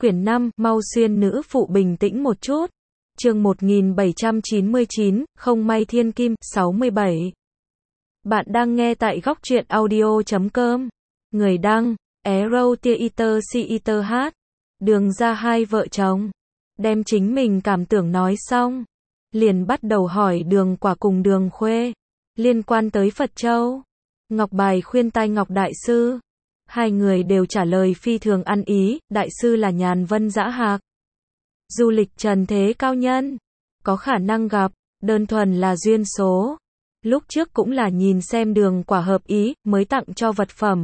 Quyển 5, mau xuyên nữ phụ bình tĩnh một chút. Chương 1799, không may thiên kim, 67. Bạn đang nghe tại góc truyện audio.com. Người đăng, Arrow Theater CETH. Đường ra hai vợ chồng. Đem chính mình cảm tưởng nói xong. Liền bắt đầu hỏi Đường Quả cùng Đường Khuê. Liên quan tới Phật Châu. Ngọc bài khuyên tai Ngọc Đại Sư. Hai người đều trả lời phi thường ăn ý, Đại Sư là Nhàn Vân Dã Hạc. Du lịch trần thế cao nhân. Có khả năng gặp, đơn thuần là duyên số. Lúc trước cũng là nhìn xem Đường Quả hợp ý, mới tặng cho vật phẩm.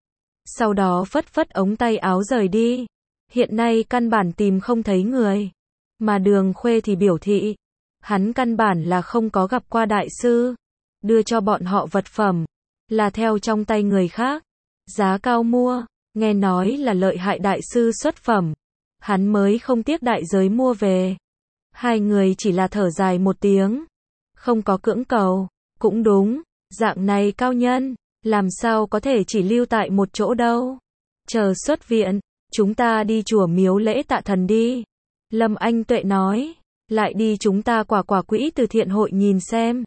Sau đó phất phất ống tay áo rời đi. Hiện nay căn bản tìm không thấy người. Mà Đường Khuê thì biểu thị. Hắn căn bản là không có gặp qua Đại Sư. Đưa cho bọn họ vật phẩm. Là theo trong tay người khác. Giá cao mua. Nghe nói là lợi hại Đại Sư xuất phẩm. Hắn mới không tiếc đại giới mua về. Hai người chỉ là thở dài một tiếng. Không có cưỡng cầu. Cũng đúng. Dạng này cao nhân. Làm sao có thể chỉ lưu tại một chỗ đâu. Chờ xuất viện. Chúng ta đi chùa miếu lễ tạ thần đi. Lâm Anh Tuệ nói. Lại đi chúng ta quả quỹ từ thiện hội nhìn xem.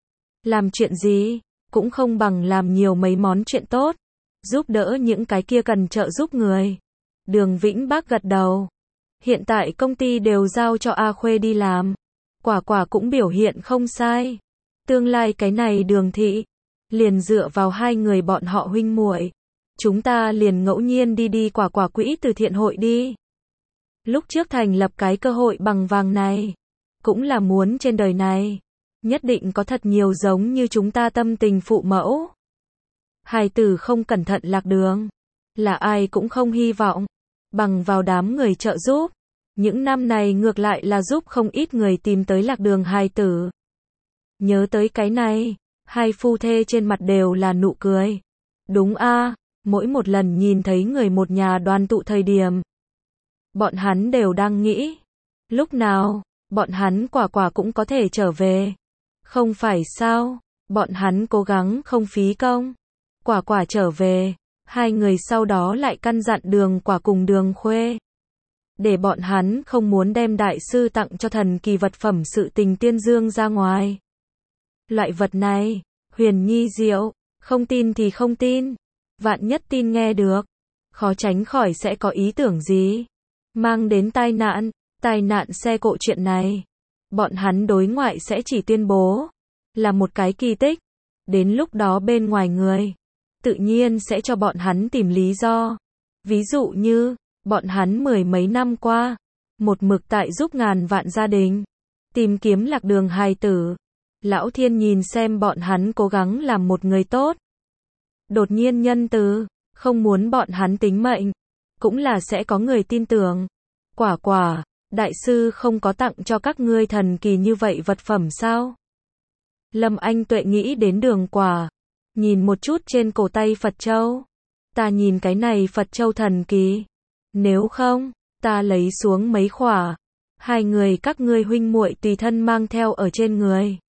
Làm chuyện gì. Cũng không bằng làm nhiều mấy món chuyện tốt. Giúp đỡ những cái kia cần trợ giúp người. Đường Vĩnh Bác gật đầu. Hiện tại công ty đều giao cho A Khuê đi làm. Quả cũng biểu hiện không sai. Tương lai cái này Đường thị. Liền dựa vào hai người bọn họ huynh muội. Chúng ta liền ngẫu nhiên đi quả quỹ từ thiện hội đi. Lúc trước thành lập cái cơ hội bằng vàng này. Cũng là muốn trên đời này. Nhất định có thật nhiều giống như chúng ta tâm tình phụ mẫu. Hài tử không cẩn thận lạc đường. Là ai cũng không hy vọng. Bằng vào đám người trợ giúp. Những năm này ngược lại là giúp không ít người tìm tới lạc đường hài tử. Nhớ tới cái này. Hai phu thê trên mặt đều là nụ cười. Đúng a, mỗi một lần nhìn thấy người một nhà đoàn tụ thời điểm. Bọn hắn đều đang nghĩ. Lúc nào, bọn hắn quả cũng có thể trở về. Không phải sao, bọn hắn cố gắng không phí công. Quả trở về, hai người sau đó lại căn dặn Đường Quả cùng Đường Khuê. Để bọn hắn không muốn đem Đại Sư tặng cho thần kỳ vật phẩm sự tình tiên dương ra ngoài. Loại vật này, huyền nhi diệu, không tin thì không tin. Vạn nhất tin nghe được, khó tránh khỏi sẽ có ý tưởng gì. Mang đến tai nạn xe cộ chuyện này. Bọn hắn đối ngoại sẽ chỉ tuyên bố là một cái kỳ tích. Đến lúc đó bên ngoài người tự nhiên sẽ cho bọn hắn tìm lý do. Ví dụ như, bọn hắn mười mấy năm qua, một mực tại giúp ngàn vạn gia đình tìm kiếm lạc đường hài tử. Lão Thiên nhìn xem bọn hắn cố gắng làm một người tốt. Đột nhiên nhân từ, không muốn bọn hắn tính mệnh. Cũng là sẽ có người tin tưởng. Quả, Đại Sư không có tặng cho các ngươi thần kỳ như vậy vật phẩm sao? Lâm Anh Tuệ nghĩ đến Đường Quả. Nhìn một chút trên cổ tay Phật Châu. Ta nhìn cái này Phật Châu thần kỳ. Nếu không, ta lấy xuống mấy khỏa. Hai người các ngươi huynh muội tùy thân mang theo ở trên người.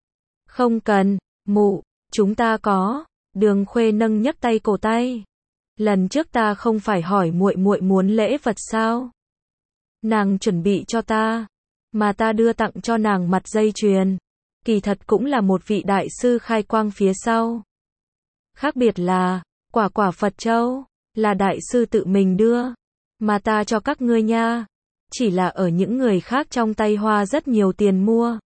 Không cần, mụ, chúng ta có. Đường Khuê nâng nhấc tay cổ tay. Lần trước ta không phải hỏi muội muốn lễ vật sao? Nàng chuẩn bị cho ta, mà ta đưa tặng cho nàng mặt dây chuyền. Kỳ thật cũng là một vị Đại Sư khai quang phía sau. Khác biệt là, quả Phật Châu, là Đại Sư tự mình đưa, mà ta cho các ngươi nha. Chỉ là ở những người khác trong tay hoa rất nhiều tiền mua.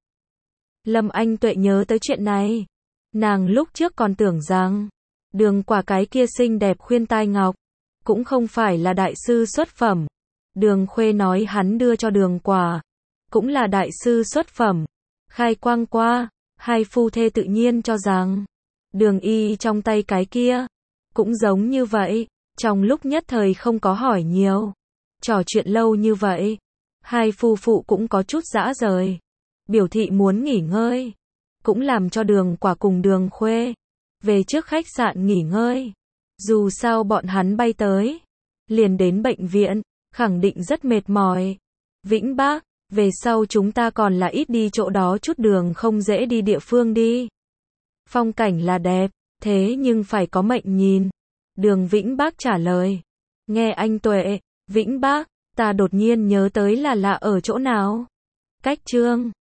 Lâm Anh Tuệ nhớ tới chuyện này. Nàng lúc trước còn tưởng rằng, Đường Quả cái kia xinh đẹp khuyên tai ngọc, cũng không phải là Đại Sư xuất phẩm. Đường Khuê nói hắn đưa cho Đường Quả, cũng là Đại Sư xuất phẩm. Khai quang qua, hai phu thê tự nhiên cho rằng, Đường y trong tay cái kia, cũng giống như vậy. Trong lúc nhất thời không có hỏi nhiều, trò chuyện lâu như vậy, hai phu phụ cũng có chút dã rời. Biểu thị muốn nghỉ ngơi, cũng làm cho Đường Quả cùng Đường Khuê về trước khách sạn nghỉ ngơi. Dù sao bọn hắn bay tới, liền đến bệnh viện, khẳng định rất mệt mỏi. Vĩnh Bác, về sau chúng ta còn là ít đi chỗ đó chút đường không dễ đi địa phương đi. Phong cảnh là đẹp, thế nhưng phải có mệnh nhìn. Đường Vĩnh Bác trả lời. Nghe anh Tuệ, Vĩnh Bác, ta đột nhiên nhớ tới là lạ ở chỗ nào? Cách chương